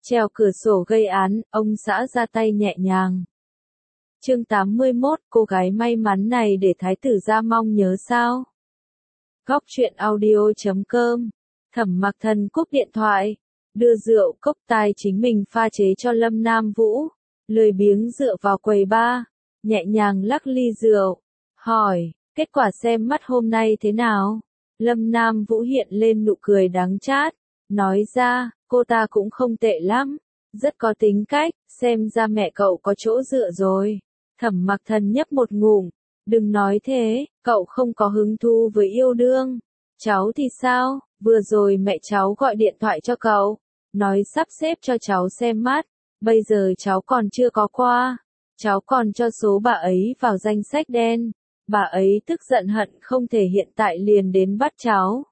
Trèo cửa sổ gây án, ông xã ra tay nhẹ nhàng. Chương 81, cô gái may mắn này để thái tử gia mong nhớ sao? Góc truyện audio.com. Thẩm Mặc Thần cúp điện thoại, đưa rượu cốc tai chính mình pha chế cho Lâm Nam Vũ, lười biếng dựa vào quầy bar, nhẹ nhàng lắc ly rượu, hỏi, kết quả xem mắt hôm nay thế nào? Lâm Nam Vũ hiện lên nụ cười đắng chát, nói ra, cô ta cũng không tệ lắm, rất có tính cách, xem ra mẹ cậu có chỗ dựa rồi. Thẩm Mặc Thần nhấp một ngụm, đừng nói thế, cậu không có hứng thú với yêu đương. Cháu thì sao, vừa rồi mẹ cháu gọi điện thoại cho cậu, nói sắp xếp cho cháu xem mắt, bây giờ cháu còn chưa có qua, cháu còn cho số bà ấy vào danh sách đen, bà ấy tức giận hận không thể hiện tại liền đến bắt cháu.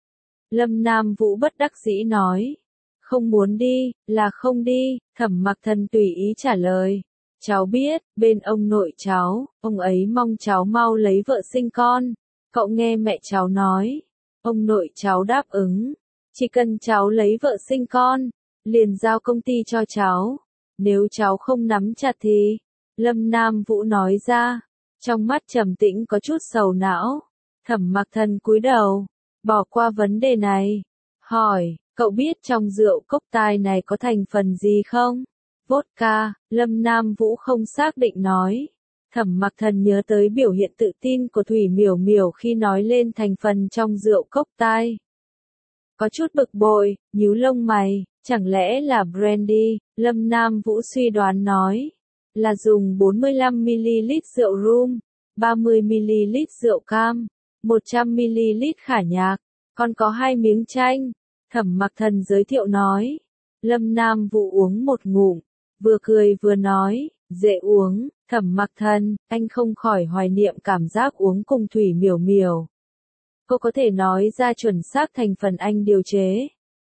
Lâm Nam Vũ bất đắc dĩ nói, không muốn đi, là không đi, Thẩm Mặc Thần tùy ý trả lời. Cháu biết, bên ông nội cháu, ông ấy mong cháu mau lấy vợ sinh con. Cậu nghe mẹ cháu nói, ông nội cháu đáp ứng, chỉ cần cháu lấy vợ sinh con, liền giao công ty cho cháu. Nếu cháu không nắm chặt thì, Lâm Nam Vũ nói ra, trong mắt trầm tĩnh có chút sầu não. Thẩm Mặc Thần cúi đầu, bỏ qua vấn đề này, hỏi, cậu biết trong rượu cốc tai này có thành phần gì không? Vodka, Lâm Nam Vũ không xác định nói. Thẩm Mặc Thần nhớ tới biểu hiện tự tin của Thủy Miểu Miểu khi nói lên thành phần trong rượu cốc tai. Có chút bực bội, nhíu lông mày, chẳng lẽ là brandy? Lâm Nam Vũ suy đoán nói, là dùng 45ml rượu rum, 30ml rượu cam, 100ml khả nhạc, còn có 2 miếng chanh. Thẩm Mặc Thần giới thiệu nói. Lâm Nam Vũ uống một ngụm, vừa cười vừa nói, dễ uống. Thẩm Mặc Thần, anh không khỏi hoài niệm cảm giác uống cùng Thủy Miểu Miểu. Cô có thể nói ra chuẩn xác thành phần anh điều chế.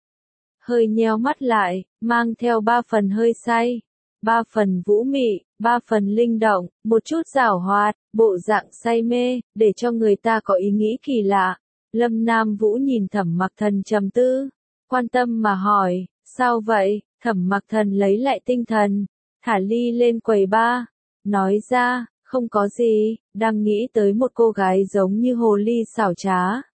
Hơi nheo mắt lại, mang theo 3 phần hơi say, 3 phần vũ mị, 3 phần linh động, một chút giảo hoạt, bộ dạng say mê, để cho người ta có ý nghĩ kỳ lạ. Lâm Nam Vũ nhìn Thẩm Mặc Thần trầm tư, quan tâm mà hỏi, sao vậy? Thẩm Mặc Thần lấy lại tinh thần, thả ly lên quầy bar, nói ra, không có gì, đang nghĩ tới một cô gái giống như hồ ly xảo trá.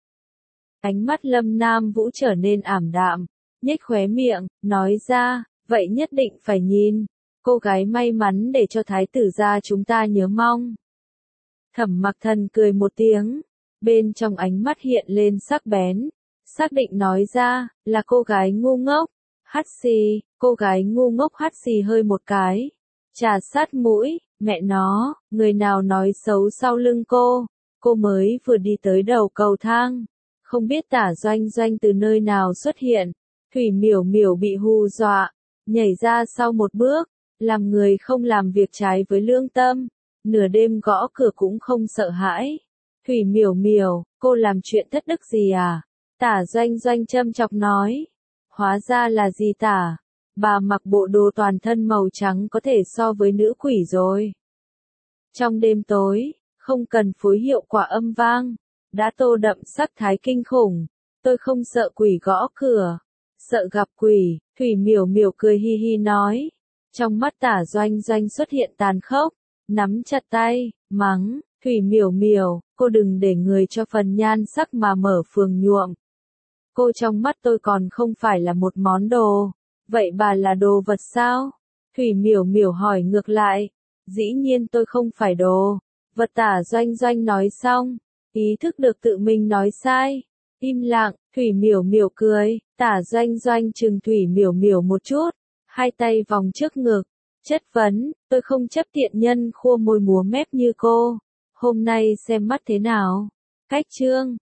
Ánh mắt Lâm Nam Vũ trở nên ảm đạm, nhếch khóe miệng, nói ra, vậy nhất định phải nhìn, cô gái may mắn để cho thái tử gia chúng ta nhớ mong. Thẩm Mặc Thần cười một tiếng, bên trong ánh mắt hiện lên sắc bén, xác định nói ra, là cô gái ngu ngốc. Hắt xì, cô gái ngu ngốc hắt xì hơi một cái, trà sát mũi, mẹ nó, người nào nói xấu sau lưng cô mới vừa đi tới đầu cầu thang, không biết Tả Doanh Doanh từ nơi nào xuất hiện. Thủy Miểu Miểu bị hù dọa, nhảy ra sau một bước, làm người không làm việc trái với lương tâm, nửa đêm gõ cửa cũng không sợ hãi. Thủy Miểu Miểu, cô làm chuyện thất đức gì à? Tả Doanh Doanh châm chọc nói. Hóa ra là gì Tả? Bà mặc bộ đồ toàn thân màu trắng có thể so với nữ quỷ rồi. Trong đêm tối, không cần phối hiệu quả âm vang, đã tô đậm sắc thái kinh khủng. Tôi không sợ quỷ gõ cửa, sợ gặp quỷ. Thủy Miểu Miểu cười hi hi nói. Trong mắt Tả Doanh Doanh xuất hiện tàn khốc, nắm chặt tay, mắng, Thủy Miểu Miểu, cô đừng để người cho phần nhan sắc mà mở phường nhuộm. Cô trong mắt tôi còn không phải là một món đồ, vậy bà là đồ vật sao? Thủy Miểu Miểu hỏi ngược lại, dĩ nhiên tôi không phải đồ vật. Tả Doanh Doanh nói xong, ý thức được tự mình nói sai, im lặng. Thủy Miểu Miểu cười, Tả Doanh Doanh chừng Thủy Miểu Miểu một chút, hai tay vòng trước ngực, chất vấn, tôi không chấp tiện nhân khua môi múa mép như cô, hôm nay xem mắt thế nào? Cách chương